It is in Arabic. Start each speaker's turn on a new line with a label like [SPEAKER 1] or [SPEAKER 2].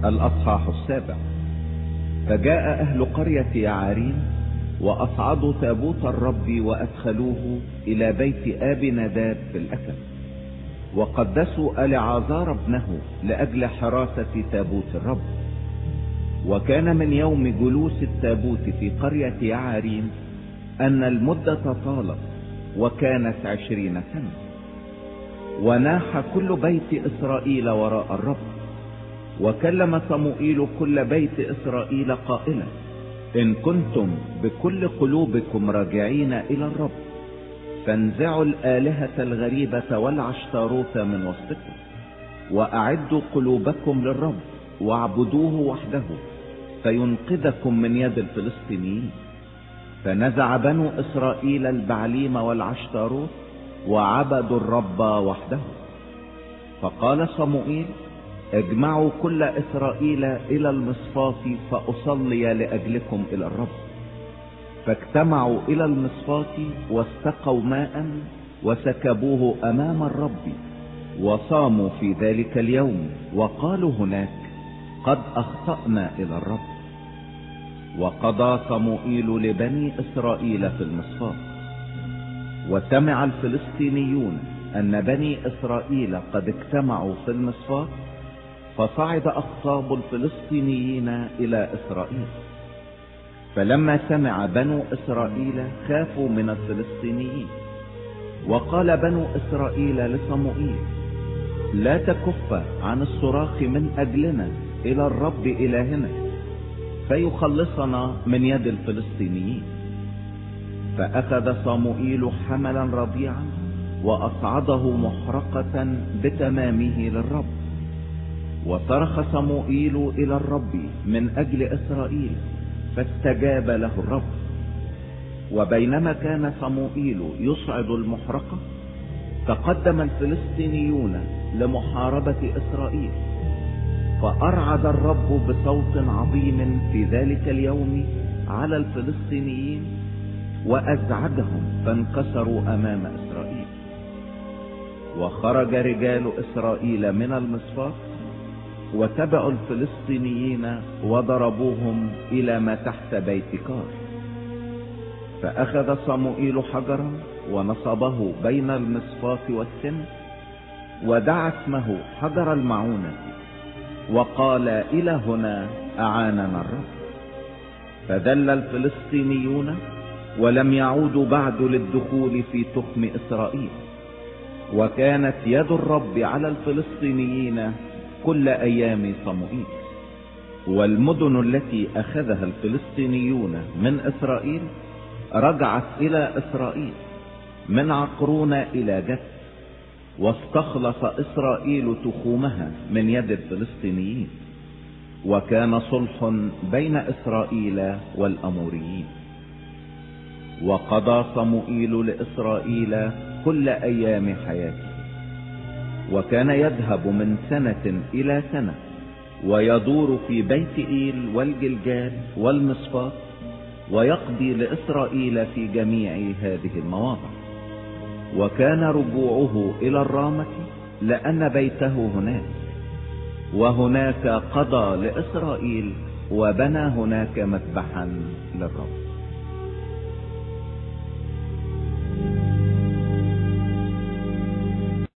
[SPEAKER 1] الأصحاح 7. فجاء أهل قرية يعاريم وأصعدوا تابوت الرب وأدخلوه إلى بيت آبي نداب في الأكل، وقدسوا ألعازار ابنه لأجل حراسة تابوت الرب. وكان من يوم جلوس التابوت في قرية يعاريم أن المدة طالت وكانت 20 سنة. وناح كل بيت إسرائيل وراء الرب، وكلم صموئيل كل بيت إسرائيل قائلا: إن كنتم بكل قلوبكم راجعين إلى الرب فانزعوا الآلهة الغريبة والعشتاروت من وسطكم، وأعدوا قلوبكم للرب واعبدوه وحده فينقذكم من يد الفلسطينيين. فنزع بنو إسرائيل البعليم والعشتاروت وعبدوا الرب وحده. فقال صموئيل: اجمعوا كل إسرائيل إلى المصفاة فأصلي لأجلكم إلى الرب. فاجتمعوا إلى المصفاة واستقوا ماء وسكبوه أمام الرب، وصاموا في ذلك اليوم، وقالوا هناك: قد أخطأنا إلى الرب. وقضى صموئيل لبني إسرائيل في المصفاة. وسمع الفلسطينيون أن بني إسرائيل قد اجتمعوا في المصفاة، فصعد أخصاب الفلسطينيين إلى إسرائيل. فلما سمع بنو إسرائيل خافوا من الفلسطينيين. وقال بنو إسرائيل لصموئيل: لا تكف عن الصراخ من أجلنا إلى الرب إلهنا فيخلصنا من يد الفلسطينيين. فأخذ صموئيل حملا رضيعا وأصعده محرقة بتمامه للرب. وصرخ صموئيل إلى الرب من أجل إسرائيل فاستجاب له الرب. وبينما كان صموئيل يصعد المحرقة تقدم الفلسطينيون لمحاربة إسرائيل، فأرعد الرب بصوت عظيم في ذلك اليوم على الفلسطينيين وأزعجهم فانكسروا أمام إسرائيل. وخرج رجال إسرائيل من المصفاة وتبعوا الفلسطينيين وضربوهم إلى ما تحت بيت كار. فأخذ صموئيل حجرا ونصبه بين المصفاة والسن، ودعا اسمه حجر المعونة، وقال: إلى هنا أعاننا الرب. فذل الفلسطينيون ولم يعودوا بعد للدخول في تخم إسرائيل. وكانت يد الرب على الفلسطينيين كل أيام صموئيل. والمدن التي أخذها الفلسطينيون من إسرائيل رجعت إلى إسرائيل من عقرون إلى جت، واستخلص إسرائيل تخومها من يد الفلسطينيين. وكان صلح بين إسرائيل والأموريين. وقضى صموئيل لإسرائيل كل أيام حياته. وكان يذهب من سنة إلى سنة ويدور في بيت إيل والجلجال والمصفاة، ويقضي لإسرائيل في جميع هذه المواضع. وكان رجوعه إلى الرامة لأن بيته هناك، وهناك قضى لإسرائيل وبنى هناك مذبحا للرب.